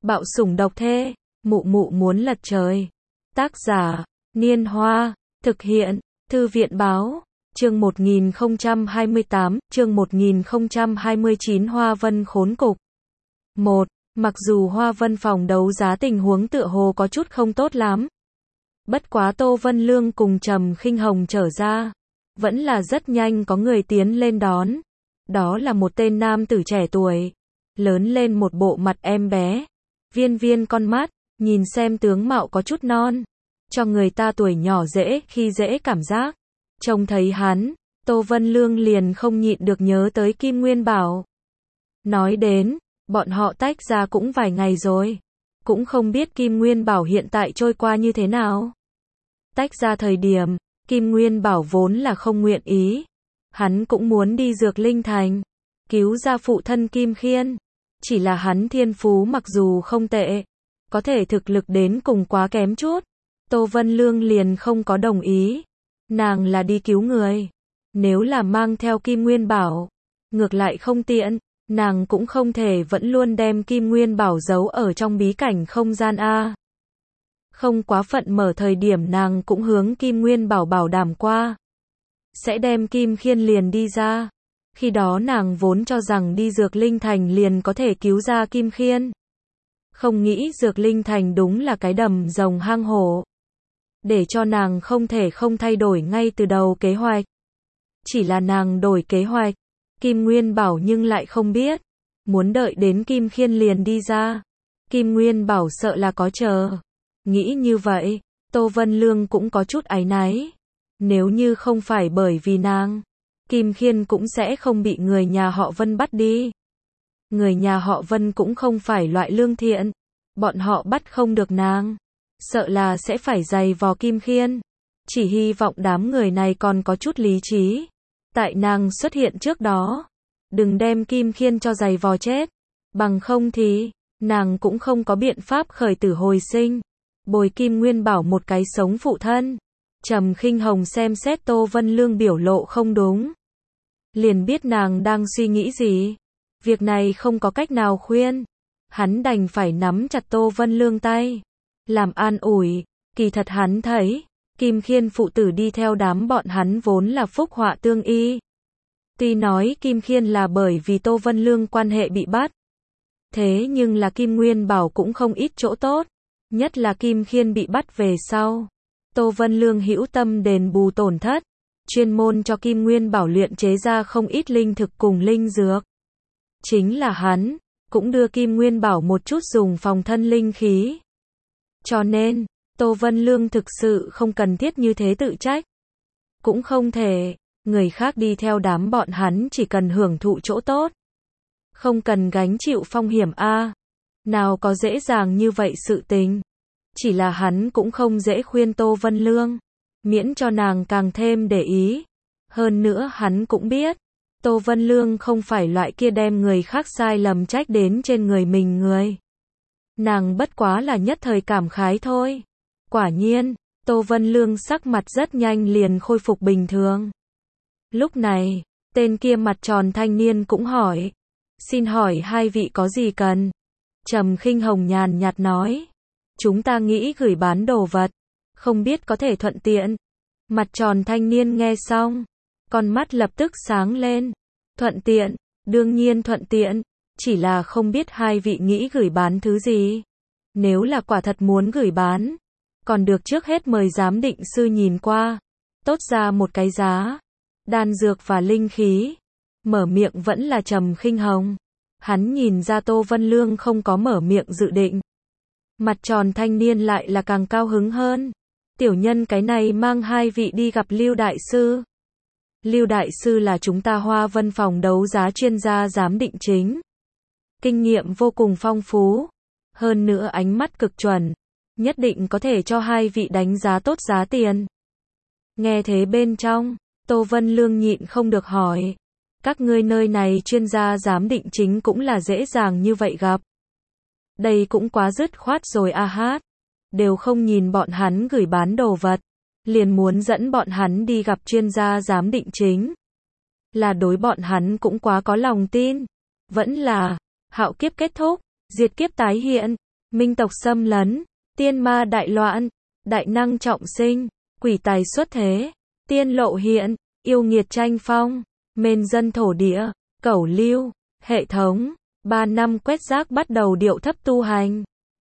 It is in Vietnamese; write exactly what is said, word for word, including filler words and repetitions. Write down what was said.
Bạo sủng độc thê, mụ mụ muốn lật trời. Tác giả, Niên Hoa, thực hiện, Thư viện Báo, chương một nghìn không trăm hai mươi tám, chương một nghìn không trăm hai mươi chín Hoa Vân khốn cục. một. Mặc dù Hoa Vân phòng đấu giá tình huống tựa hồ có chút không tốt lắm. Bất quá Tô Vân Lương cùng Trầm Khinh Hồng trở ra, vẫn là rất nhanh có người tiến lên đón. Đó là một tên nam tử trẻ tuổi, lớn lên một bộ mặt em bé, viên viên con mắt, nhìn xem tướng mạo có chút non, cho người ta tuổi nhỏ dễ khi dễ cảm giác. Trông thấy hắn, Tô Vân Lương liền không nhịn được nhớ tới Kim Nguyên Bảo. Nói đến, bọn họ tách ra cũng vài ngày rồi, cũng không biết Kim Nguyên Bảo hiện tại trôi qua như thế nào. Tách ra thời điểm, Kim Nguyên Bảo vốn là không nguyện ý, hắn cũng muốn đi Dược Linh Thành, cứu ra phụ thân Kim Khiên. Chỉ là hắn thiên phú mặc dù không tệ, có thể thực lực đến cùng quá kém chút. Tô Vân Lương liền không có đồng ý. Nàng là đi cứu người, nếu là mang theo Kim Nguyên Bảo, ngược lại không tiện, nàng cũng không thể vẫn luôn đem Kim Nguyên Bảo giấu ở trong bí cảnh không gian A. Không quá phận mở thời điểm nàng cũng hướng Kim Nguyên Bảo bảo đảm qua, sẽ đem Kim Khiên liền đi ra. Khi đó nàng vốn cho rằng đi Dược Linh Thành liền có thể cứu ra Kim Khiên. Không nghĩ Dược Linh Thành đúng là cái đầm rồng hang hổ, để cho nàng không thể không thay đổi ngay từ đầu kế hoạch. Chỉ là nàng đổi kế hoạch, Kim Nguyên Bảo nhưng lại không biết, muốn đợi đến Kim Khiên liền đi ra. Kim Nguyên Bảo sợ là có chờ. Nghĩ như vậy, Tô Vân Lương cũng có chút áy náy. Nếu như không phải bởi vì nàng, Kim Khiên cũng sẽ không bị người nhà họ Vân bắt đi. Người nhà họ Vân cũng không phải loại lương thiện, bọn họ bắt không được nàng, sợ là sẽ phải giày vò Kim Khiên. Chỉ hy vọng đám người này còn có chút lý trí, tại nàng xuất hiện trước đó, đừng đem Kim Khiên cho giày vò chết, bằng không thì, nàng cũng không có biện pháp khởi tử hồi sinh, bồi Kim Nguyên Bảo một cái sống phụ thân. Trầm Khinh Hồng xem xét Tô Vân Lương biểu lộ không đúng, liền biết nàng đang suy nghĩ gì. Việc này không có cách nào khuyên, hắn đành phải nắm chặt Tô Vân Lương tay, làm an ủi. Kỳ thật hắn thấy, Kim Khiên phụ tử đi theo đám bọn hắn vốn là phúc họa tương y. Tuy nói Kim Khiên là bởi vì Tô Vân Lương quan hệ bị bắt, thế nhưng là Kim Nguyên Bảo cũng không ít chỗ tốt, nhất là Kim Khiên bị bắt về sau, Tô Vân Lương hữu tâm đền bù tổn thất, chuyên môn cho Kim Nguyên Bảo luyện chế ra không ít linh thực cùng linh dược. Chính là hắn, cũng đưa Kim Nguyên Bảo một chút dùng phòng thân linh khí. Cho nên, Tô Vân Lương thực sự không cần thiết như thế tự trách. Cũng không thể, người khác đi theo đám bọn hắn chỉ cần hưởng thụ chỗ tốt, không cần gánh chịu phong hiểm a. Nào có dễ dàng như vậy sự tình. Chỉ là hắn cũng không dễ khuyên Tô Vân Lương, miễn cho nàng càng thêm để ý. Hơn nữa hắn cũng biết, Tô Vân Lương không phải loại kia đem người khác sai lầm trách đến trên người mình người. Nàng bất quá là nhất thời cảm khái thôi. Quả nhiên, Tô Vân Lương sắc mặt rất nhanh liền khôi phục bình thường. Lúc này, tên kia mặt tròn thanh niên cũng hỏi, xin hỏi hai vị có gì cần? Trầm Khinh Hồng nhàn nhạt nói, chúng ta nghĩ gửi bán đồ vật, không biết có thể thuận tiện. Mặt tròn thanh niên nghe xong, con mắt lập tức sáng lên. Thuận tiện, đương nhiên thuận tiện, chỉ là không biết hai vị nghĩ gửi bán thứ gì. Nếu là quả thật muốn gửi bán, còn được trước hết mời giám định sư nhìn qua, tốt ra một cái giá. Đan dược và linh khí. Mở miệng vẫn là Trầm Khinh Hồng. Hắn nhìn ra Tô Vân Lương không có mở miệng dự định. Mặt tròn thanh niên lại là càng cao hứng hơn. Tiểu nhân cái này mang hai vị đi gặp Lưu Đại Sư. Lưu Đại Sư là chúng ta Hoa Vân phòng đấu giá chuyên gia giám định chính. Kinh nghiệm vô cùng phong phú. Hơn nữa ánh mắt cực chuẩn. Nhất định có thể cho hai vị đánh giá tốt giá tiền. Nghe thế bên trong, Tô Vân Lương nhịn không được hỏi. Các ngươi nơi này chuyên gia giám định chính cũng là dễ dàng như vậy gặp. Đây cũng quá dứt khoát rồi a hát. Đều không nhìn bọn hắn gửi bán đồ vật, liền muốn dẫn bọn hắn đi gặp chuyên gia giám định chính. Là đối bọn hắn cũng quá có lòng tin. Vẫn là, hạo kiếp kết thúc, diệt kiếp tái hiện. minh tộc xâm lấn, tiên ma đại loạn, đại năng trọng sinh, quỷ tài xuất thế, tiên lộ hiện, yêu nghiệt tranh phong, mên dân thổ địa, cẩu lưu, hệ thống, ba năm quét rác bắt đầu điệu thấp tu hành.